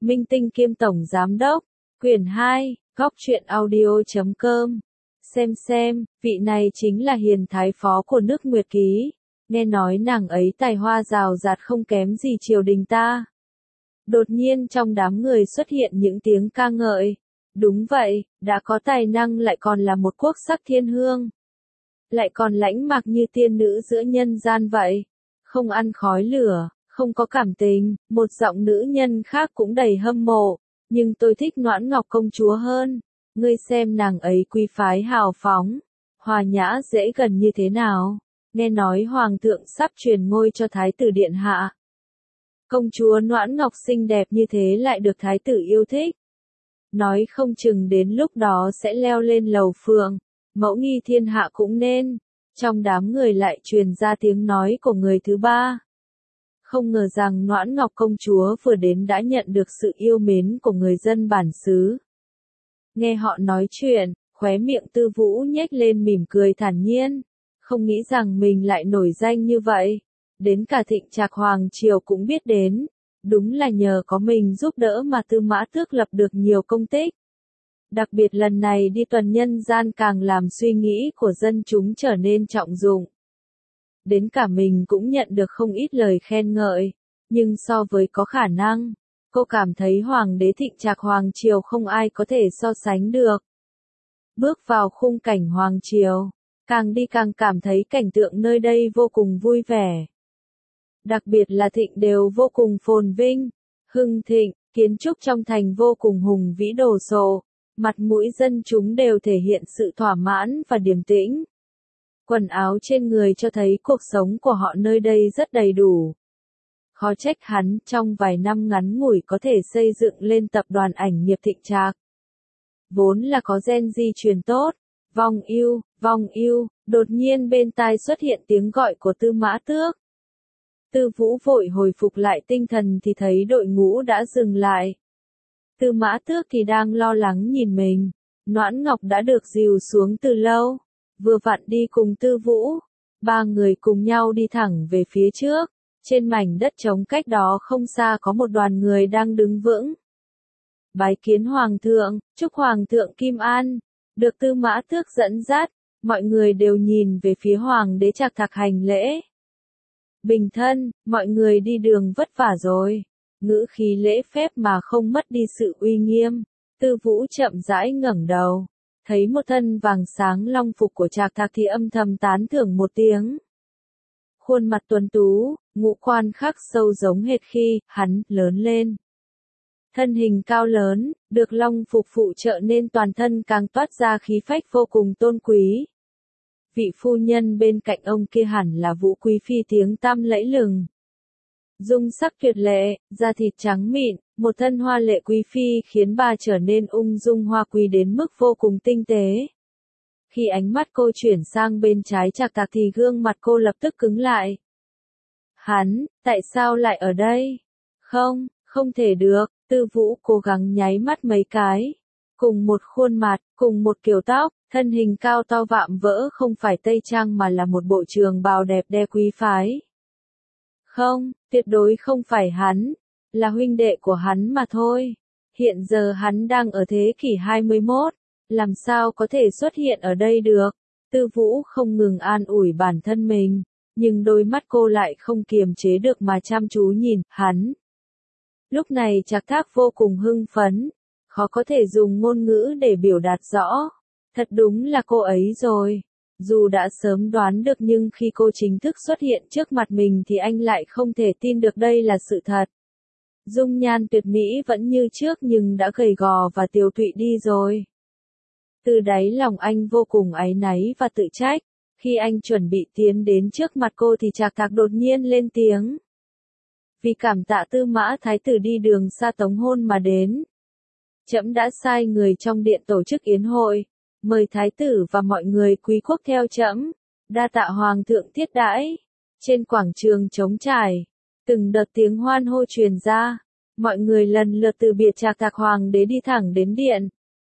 Minh Tinh kiêm tổng giám đốc, quyển 2, góc truyện audio.com. Xem, vị này chính là hiền thái phó của nước Nguyệt Ký, nghe nói nàng ấy tài hoa rào rạt không kém gì triều đình ta. Đột nhiên trong đám người xuất hiện những tiếng ca ngợi. Đúng vậy, đã có tài năng lại còn là một quốc sắc thiên hương. Lại còn lãnh mạc như tiên nữ giữa nhân gian vậy. Không ăn khói lửa, không có cảm tình, một giọng nữ nhân khác cũng đầy hâm mộ. Nhưng tôi thích Noãn Ngọc công chúa hơn. Ngươi xem nàng ấy quý phái hào phóng, hòa nhã dễ gần như thế nào. Nghe nói hoàng thượng sắp truyền ngôi cho thái tử điện hạ. Công chúa Noãn Ngọc xinh đẹp như thế lại được thái tử yêu thích. Nói không chừng đến lúc đó sẽ leo lên lầu phượng, mẫu nghi thiên hạ cũng nên. Trong đám người lại truyền ra tiếng nói của người thứ ba. Không ngờ rằng Noãn Ngọc công chúa vừa đến đã nhận được sự yêu mến của người dân bản xứ. Nghe họ nói chuyện, khóe miệng Tư Vũ nhếch lên mỉm cười thản nhiên. Không nghĩ rằng mình lại nổi danh như vậy. Đến cả Thịnh Trạc Hoàng Triều cũng biết đến. Đúng là nhờ có mình giúp đỡ mà Tư Mã Tước lập được nhiều công tích. Đặc biệt lần này đi tuần nhân gian càng làm suy nghĩ của dân chúng trở nên trọng dụng. Đến cả mình cũng nhận được không ít lời khen ngợi. Nhưng so với có khả năng, cô cảm thấy Hoàng đế Thịnh Trạc Hoàng Triều không ai có thể so sánh được. Bước vào khung cảnh Hoàng Triều, càng đi càng cảm thấy cảnh tượng nơi đây vô cùng vui vẻ. Đặc biệt là Thịnh đều vô cùng phồn vinh, hưng thịnh, kiến trúc trong thành vô cùng hùng vĩ đồ sộ, mặt mũi dân chúng đều thể hiện sự thỏa mãn và điềm tĩnh. Quần áo trên người cho thấy cuộc sống của họ nơi đây rất đầy đủ. Khó trách hắn trong vài năm ngắn ngủi có thể xây dựng lên tập đoàn ảnh nghiệp Thịnh Trạc. Vốn là có gen di truyền tốt, vong yêu, đột nhiên bên tai xuất hiện tiếng gọi của Tư Mã Tước. Tư Vũ vội hồi phục lại tinh thần thì thấy đội ngũ đã dừng lại. Tư Mã Tước thì đang lo lắng nhìn mình. Noãn Ngọc đã được dìu xuống từ lâu, vừa vặn đi cùng Tư Vũ. Ba người cùng nhau đi thẳng về phía trước. Trên mảnh đất trống cách đó không xa có một đoàn người đang đứng vững. Bái kiến Hoàng thượng, chúc Hoàng thượng Kim An. Được Tư Mã Tước dẫn dắt, mọi người đều nhìn về phía Hoàng đế Trạc Thạc hành lễ. Bình thân, mọi người đi đường vất vả rồi. Ngữ khí lễ phép mà không mất đi sự uy nghiêm. Tư Vũ chậm rãi ngẩng đầu. Thấy một thân vàng sáng long phục của Trạc Thạc thì âm thầm tán thưởng một tiếng. Khuôn mặt tuấn tú, ngũ quan khắc sâu giống hệt khi hắn lớn lên. Thân hình cao lớn, được long phục phụ trợ nên toàn thân càng toát ra khí phách vô cùng tôn quý. Vị phu nhân bên cạnh ông kia hẳn là Vũ quý phi tiếng tăm lẫy lừng. Dung sắc tuyệt lệ, da thịt trắng mịn, một thân hoa lệ quý phi khiến bà trở nên ung dung hoa quý đến mức vô cùng tinh tế. Khi ánh mắt cô chuyển sang bên trái Trạc Thạc thì gương mặt cô lập tức cứng lại. Hắn, tại sao lại ở đây? Không thể được, Tư Vũ cố gắng nháy mắt mấy cái. Cùng một khuôn mặt, cùng một kiểu tóc, thân hình cao to vạm vỡ không phải tây trang mà là một bộ trường bào đẹp đẽ quý phái. Không, tuyệt đối không phải hắn, là huynh đệ của hắn mà thôi. Hiện giờ hắn đang ở thế kỷ 21, làm sao có thể xuất hiện ở đây được? Tư Vũ không ngừng an ủi bản thân mình, nhưng đôi mắt cô lại không kiềm chế được mà chăm chú nhìn hắn. Lúc này Trạc Thác vô cùng hưng phấn, khó có thể dùng ngôn ngữ để biểu đạt rõ. Thật đúng là cô ấy rồi. Dù đã sớm đoán được nhưng khi cô chính thức xuất hiện trước mặt mình thì anh lại không thể tin được đây là sự thật. Dung nhan tuyệt mỹ vẫn như trước nhưng đã gầy gò và tiều tụy đi rồi. Từ đáy lòng anh vô cùng áy náy và tự trách. Khi anh chuẩn bị tiến đến trước mặt cô thì Trạc Thạc đột nhiên lên tiếng. Vì cảm tạ Tư Mã Thái tử đi đường xa tống hôn mà đến. Trẫm đã sai người trong điện tổ chức yến hội, mời Thái tử và mọi người quý quốc theo trẫm, đa tạ Hoàng thượng thiết đãi. Trên quảng trường trống trải, từng đợt tiếng hoan hô truyền ra, mọi người lần lượt từ biệt Trạc Thạc Hoàng đế đi thẳng đến điện.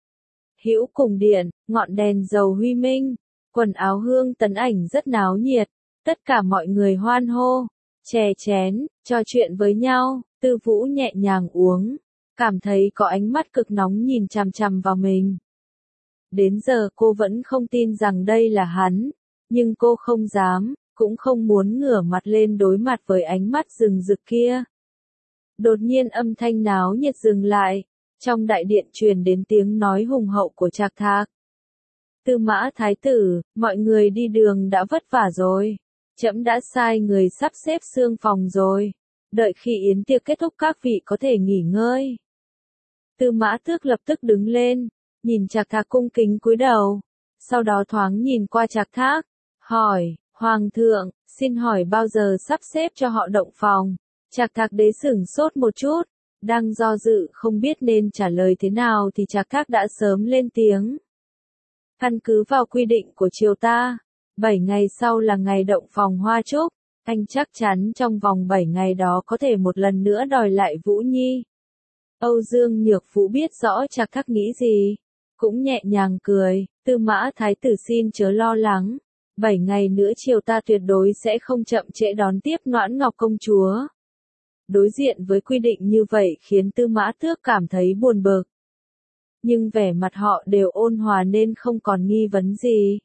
Hữu cùng điện, ngọn đèn dầu huy minh, quần áo hương tấn ảnh rất náo nhiệt, tất cả mọi người hoan hô, chè chén, trò chuyện với nhau. Tư Vũ nhẹ nhàng uống cảm thấy có ánh mắt cực nóng nhìn chằm chằm vào mình. Đến giờ cô vẫn không tin rằng đây là hắn, nhưng cô không dám, cũng không muốn ngửa mặt lên đối mặt với ánh mắt rừng rực kia. Đột nhiên âm thanh náo nhiệt dừng lại, trong đại điện truyền đến tiếng nói hùng hậu của Trạc Thạc. Tư Mã Thái tử, mọi người đi đường đã vất vả rồi. Trẫm đã sai người sắp xếp xương phòng rồi. Đợi khi yến tiệc kết thúc các vị có thể nghỉ ngơi. Tư Mã Tước lập tức đứng lên, nhìn Trạc Thạc cung kính cúi đầu. Sau đó thoáng nhìn qua Trạc Thạc, hỏi, Hoàng thượng, xin hỏi bao giờ sắp xếp cho họ động phòng. Trạc Thạc đế sửng sốt một chút, đang do dự không biết nên trả lời thế nào thì Trạc Thạc đã sớm lên tiếng. Căn cứ vào quy định của triều ta, 7 ngày sau là ngày động phòng hoa trúc, anh chắc chắn trong vòng 7 ngày đó có thể một lần nữa đòi lại Vũ Nhi. Âu Dương Nhược Vũ biết rõ Trạc Thạc nghĩ gì, cũng nhẹ nhàng cười, Tư Mã Thái tử xin chớ lo lắng, 7 ngày nữa triều ta tuyệt đối sẽ không chậm trễ đón tiếp Noãn Ngọc công chúa. Đối diện với quy định như vậy khiến Tư Mã Tước cảm thấy buồn bực. Nhưng vẻ mặt họ đều ôn hòa nên không còn nghi vấn gì.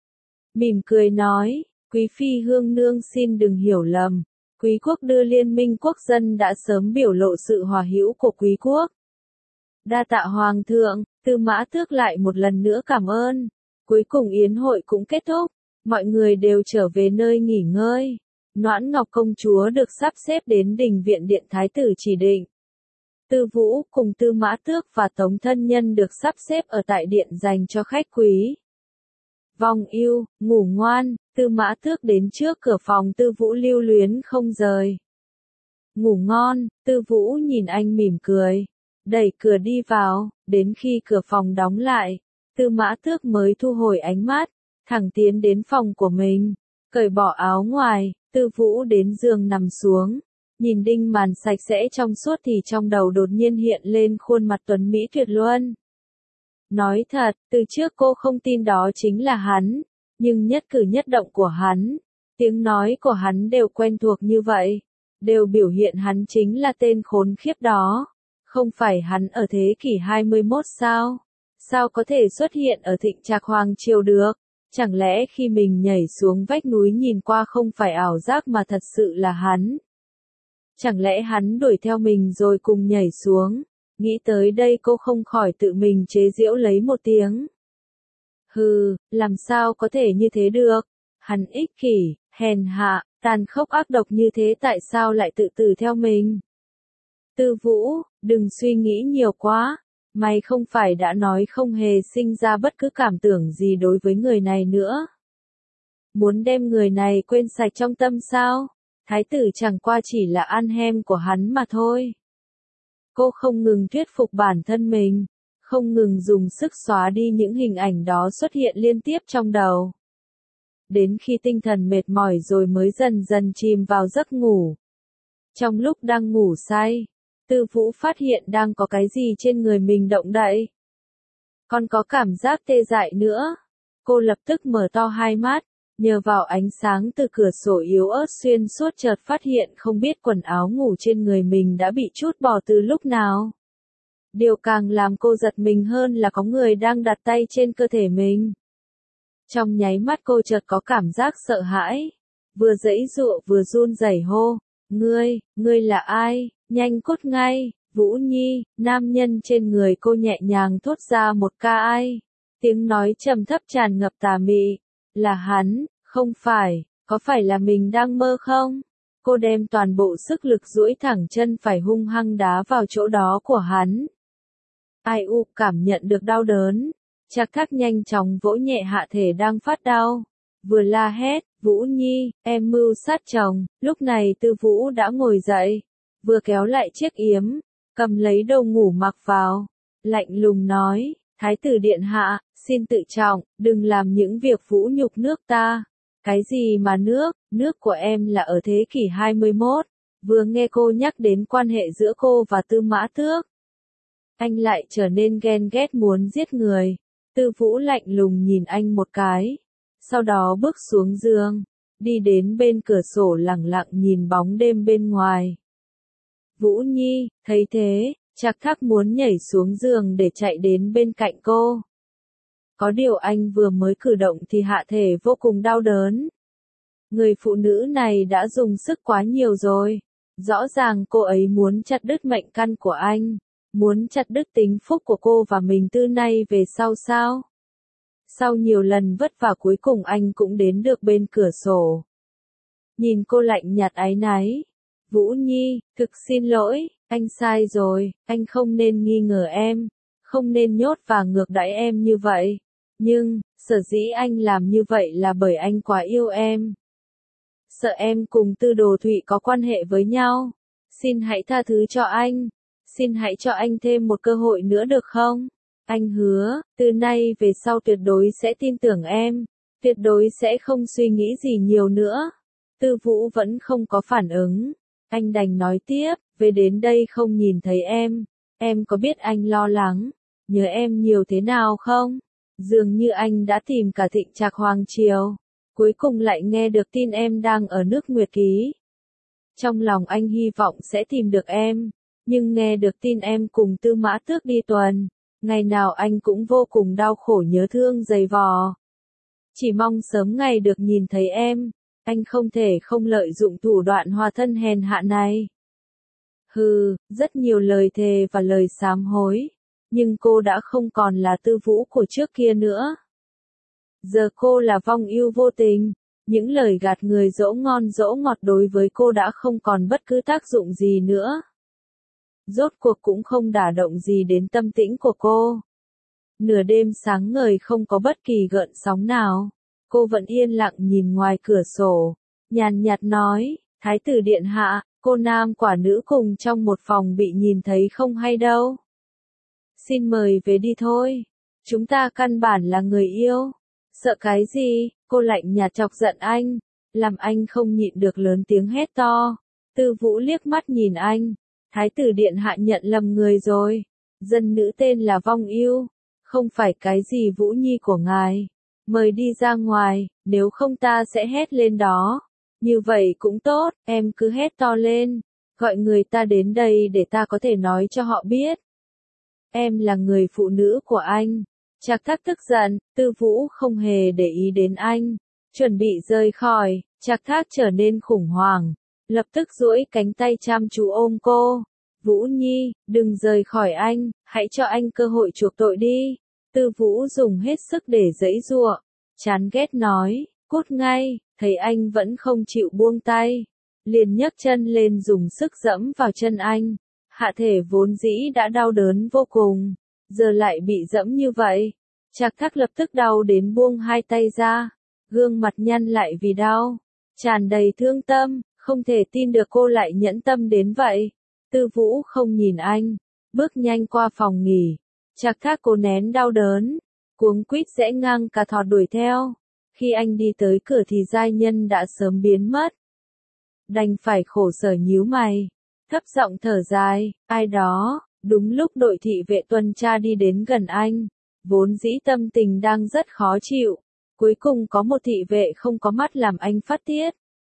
Mỉm cười nói, Quý phi Hương nương xin đừng hiểu lầm, Quý quốc đưa liên minh quốc dân đã sớm biểu lộ sự hòa hữu của Quý quốc. Đa tạ Hoàng thượng, Tư Mã Tước lại một lần nữa cảm ơn. Cuối cùng yến hội cũng kết thúc, mọi người đều trở về nơi nghỉ ngơi. Noãn Ngọc công chúa được sắp xếp đến đình viện điện thái tử chỉ định. Tư Vũ cùng Tư Mã Tước và Tống thân nhân được sắp xếp ở tại điện dành cho khách quý. Vòng ưu, ngủ ngoan, Tư Mã Tước đến trước cửa phòng Tư Vũ lưu luyến không rời. Ngủ ngon, Tư Vũ nhìn anh mỉm cười, đẩy cửa đi vào, đến khi cửa phòng đóng lại, Tư Mã Tước mới thu hồi ánh mắt, thẳng tiến đến phòng của mình, cởi bỏ áo ngoài, Tư Vũ đến giường nằm xuống. Nhìn đinh màn sạch sẽ trong suốt thì trong đầu đột nhiên hiện lên khuôn mặt tuấn Mỹ tuyệt luân. Nói thật, từ trước cô không tin đó chính là hắn, nhưng nhất cử nhất động của hắn, tiếng nói của hắn đều quen thuộc như vậy, đều biểu hiện hắn chính là tên khốn khiếp đó. Không phải hắn ở thế kỷ 21 sao? Sao có thể xuất hiện ở Thịnh Trạc Hoàng triều được? Chẳng lẽ khi mình nhảy xuống vách núi nhìn qua không phải ảo giác mà thật sự là hắn? Chẳng lẽ hắn đuổi theo mình rồi cùng nhảy xuống? Nghĩ tới đây cô không khỏi tự mình chế giễu lấy một tiếng. Hừ, làm sao có thể như thế được? Hắn ích kỷ, hèn hạ, tàn khốc ác độc như thế tại sao lại tự tử theo mình? Tư Vũ, đừng suy nghĩ nhiều quá. Mày không phải đã nói không hề sinh ra bất cứ cảm tưởng gì đối với người này nữa. Muốn đem người này quên sạch trong tâm sao? Thái tử chẳng qua chỉ là ăn hem của hắn mà thôi. Cô không ngừng thuyết phục bản thân mình, không ngừng dùng sức xóa đi những hình ảnh đó xuất hiện liên tiếp trong đầu. Đến khi tinh thần mệt mỏi rồi mới dần dần chìm vào giấc ngủ. Trong lúc đang ngủ say, Tư Vũ phát hiện đang có cái gì trên người mình động đậy. Còn có cảm giác tê dại nữa. Cô lập tức mở to hai mắt. Nhờ vào ánh sáng từ cửa sổ yếu ớt xuyên suốt chợt phát hiện không biết quần áo ngủ trên người mình đã bị trút bỏ từ lúc nào. Điều càng làm cô giật mình hơn là có người đang đặt tay trên cơ thể mình. Trong nháy mắt cô chợt có cảm giác sợ hãi. Vừa giãy giụa vừa run rẩy hô. Ngươi là ai? Nhanh cút ngay, Vũ Nhi, nam nhân trên người cô nhẹ nhàng thốt ra một ca ai. Tiếng nói trầm thấp tràn ngập tà mị. Là hắn, không phải, có phải là mình đang mơ không? Cô đem toàn bộ sức lực duỗi thẳng chân phải hung hăng đá vào chỗ đó của hắn. Ai u cảm nhận được đau đớn. Trạc Thác nhanh chóng vỗ nhẹ hạ thể đang phát đau. Vừa la hét, Vũ Nhi, em mưu sát chồng. Lúc này Tư Vũ đã ngồi dậy. Vừa kéo lại chiếc yếm. Cầm lấy đồ ngủ mặc vào. Lạnh lùng nói, Thái tử điện hạ, xin tự trọng, đừng làm những việc vũ nhục nước ta. Cái gì mà nước của em là ở thế kỷ 21. Vừa nghe cô nhắc đến quan hệ giữa cô và Tư Mã Tước. Anh lại trở nên ghen ghét muốn giết người. Tư Vũ lạnh lùng nhìn anh một cái. Sau đó bước xuống giường. Đi đến bên cửa sổ lặng lặng nhìn bóng đêm bên ngoài. Vũ Nhi, thấy thế, Trạc Thác muốn nhảy xuống giường để chạy đến bên cạnh cô. Có điều anh vừa mới cử động thì hạ thể vô cùng đau đớn. Người phụ nữ này đã dùng sức quá nhiều rồi. Rõ ràng cô ấy muốn chặt đứt mệnh căn của anh. Muốn chặt đứt tính phúc của cô và mình từ nay về sau sao? Sau nhiều lần vất vả cuối cùng anh cũng đến được bên cửa sổ. Nhìn cô lạnh nhạt áy náy. Vũ Nhi, thực xin lỗi, anh sai rồi, anh không nên nghi ngờ em. Không nên nhốt và ngược đãi em như vậy. Nhưng, sở dĩ anh làm như vậy là bởi anh quá yêu em. Sợ em cùng Tư Đồ Thụy có quan hệ với nhau. Xin hãy tha thứ cho anh. Xin hãy cho anh thêm một cơ hội nữa được không? Anh hứa, từ nay về sau tuyệt đối sẽ tin tưởng em. Tuyệt đối sẽ không suy nghĩ gì nhiều nữa. Tư Vũ vẫn không có phản ứng. Anh đành nói tiếp, về đến đây không nhìn thấy em. Em có biết anh lo lắng, nhớ em nhiều thế nào không? Dường như anh đã tìm cả Thịnh Trạc Hoàng Triều. Cuối cùng lại nghe được tin em đang ở nước Nguyệt Ký. Trong lòng anh hy vọng sẽ tìm được em. Nhưng nghe được tin em cùng Tư Mã Tước đi tuần. Ngày nào anh cũng vô cùng đau khổ nhớ thương dày vò. Chỉ mong sớm ngày được nhìn thấy em. Anh không thể không lợi dụng thủ đoạn hòa thân hèn hạ này. Hừ, rất nhiều lời thề và lời sám hối. Nhưng cô đã không còn là Tư Vũ của trước kia nữa. Giờ cô là vong ưu vô tình. Những lời gạt người dỗ ngon dỗ ngọt đối với cô đã không còn bất cứ tác dụng gì nữa. Rốt cuộc cũng không đả động gì đến tâm tĩnh của cô. Nửa đêm sáng ngời không có bất kỳ gợn sóng nào. Cô vẫn yên lặng nhìn ngoài cửa sổ. Nhàn nhạt nói, Thái tử điện hạ, cô nam quả nữ cùng trong một phòng bị nhìn thấy không hay đâu. Xin mời về đi thôi. Chúng ta căn bản là người yêu. Sợ cái gì? Cô lạnh nhạt chọc giận anh. Làm anh không nhịn được lớn tiếng hét to. Tư Vũ liếc mắt nhìn anh. Thái tử điện hạ nhận lầm người rồi. Dân nữ tên là Vong Ưu. Không phải cái gì Vũ Nhi của ngài. Mời đi ra ngoài, nếu không ta sẽ hét lên đó. Như vậy cũng tốt, em cứ hét to lên. Gọi người ta đến đây để ta có thể nói cho họ biết. Em là người phụ nữ của anh. Trạc Thác tức giận, Tư Vũ không hề để ý đến anh. Chuẩn bị rời khỏi, Trạc Thác trở nên khủng hoảng. Lập tức duỗi cánh tay chăm chú ôm cô. Vũ Nhi, đừng rời khỏi anh, hãy cho anh cơ hội chuộc tội đi. Tư Vũ dùng hết sức để giãy giụa. Chán ghét nói, cút ngay, thấy anh vẫn không chịu buông tay. Liền nhấc chân lên dùng sức dẫm vào chân anh. Hạ thể vốn dĩ đã đau đớn vô cùng. Giờ lại bị dẫm như vậy. Trạc Thác lập tức đau đến buông hai tay ra. Gương mặt nhăn lại vì đau. Tràn đầy thương tâm, không thể tin được cô lại nhẫn tâm đến vậy. Tư Vũ không nhìn anh. Bước nhanh qua phòng nghỉ. Trạc Thác cố nén đau đớn. Cuống quýt rẽ ngang cả thọt đuổi theo. Khi anh đi tới cửa thì giai nhân đã sớm biến mất. Đành phải khổ sở nhíu mày. Thấp giọng thở dài, ai đó. Đúng lúc đội thị vệ tuần tra đi đến gần anh. Vốn dĩ tâm tình đang rất khó chịu. Cuối cùng có một thị vệ không có mắt làm anh phát tiết.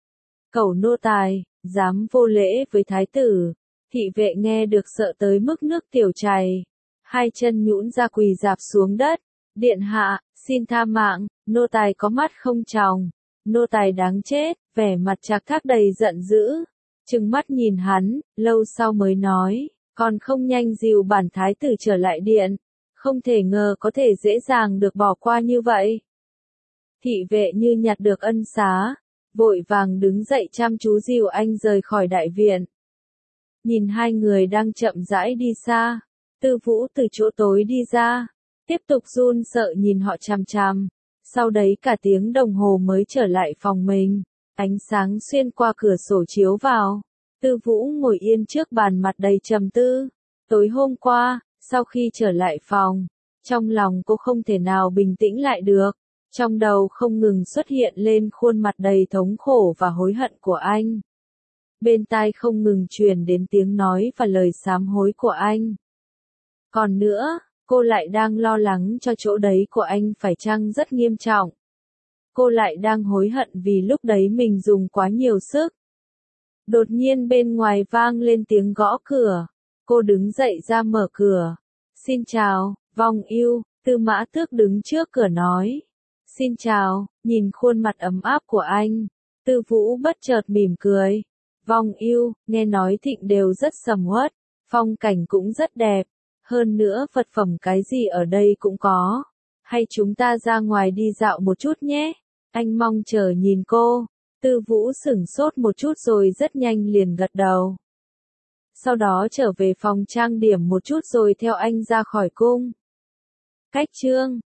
Cẩu nô tài, dám vô lễ với thái tử. Thị vệ nghe được sợ tới mức nước tiểu chảy. Hai chân nhũn ra quỳ rạp xuống đất. Điện hạ, xin tha mạng, nô tài có mắt không tròng. Nô tài đáng chết, vẻ mặt Trạc Thác đầy giận dữ. Trừng mắt nhìn hắn, lâu sau mới nói, còn không nhanh dìu bản thái tử trở lại điện. Không thể ngờ có thể dễ dàng được bỏ qua như vậy. Thị vệ như nhặt được ân xá, vội vàng đứng dậy chăm chú dìu anh rời khỏi đại viện. Nhìn hai người đang chậm rãi đi xa, Tư Vũ từ chỗ tối đi ra, tiếp tục run sợ nhìn họ chằm chằm. Sau đấy cả tiếng đồng hồ mới trở lại phòng mình, ánh sáng xuyên qua cửa sổ chiếu vào. Tư Vũ ngồi yên trước bàn mặt đầy trầm tư. Tối hôm qua, sau khi trở lại phòng, trong lòng cô không thể nào bình tĩnh lại được. Trong đầu không ngừng xuất hiện lên khuôn mặt đầy thống khổ và hối hận của anh. Bên tai không ngừng truyền đến tiếng nói và lời sám hối của anh. Còn nữa, cô lại đang lo lắng cho chỗ đấy của anh phải chăng rất nghiêm trọng. Cô lại đang hối hận vì lúc đấy mình dùng quá nhiều sức. Đột nhiên bên ngoài vang lên tiếng gõ cửa. Cô đứng dậy ra mở cửa. Xin chào, Vong Ưu, Tư Mã Tước đứng trước cửa nói. Xin chào, nhìn khuôn mặt ấm áp của anh. Tư Vũ bất chợt mỉm cười. Vong Ưu, nghe nói Thịnh đều rất sầm uất, phong cảnh cũng rất đẹp. Hơn nữa vật phẩm cái gì ở đây cũng có. Hay chúng ta ra ngoài đi dạo một chút nhé. Anh mong chờ nhìn cô. Tư Vũ sửng sốt một chút rồi rất nhanh liền gật đầu. Sau đó trở về phòng trang điểm một chút rồi theo anh ra khỏi cung. Cách chương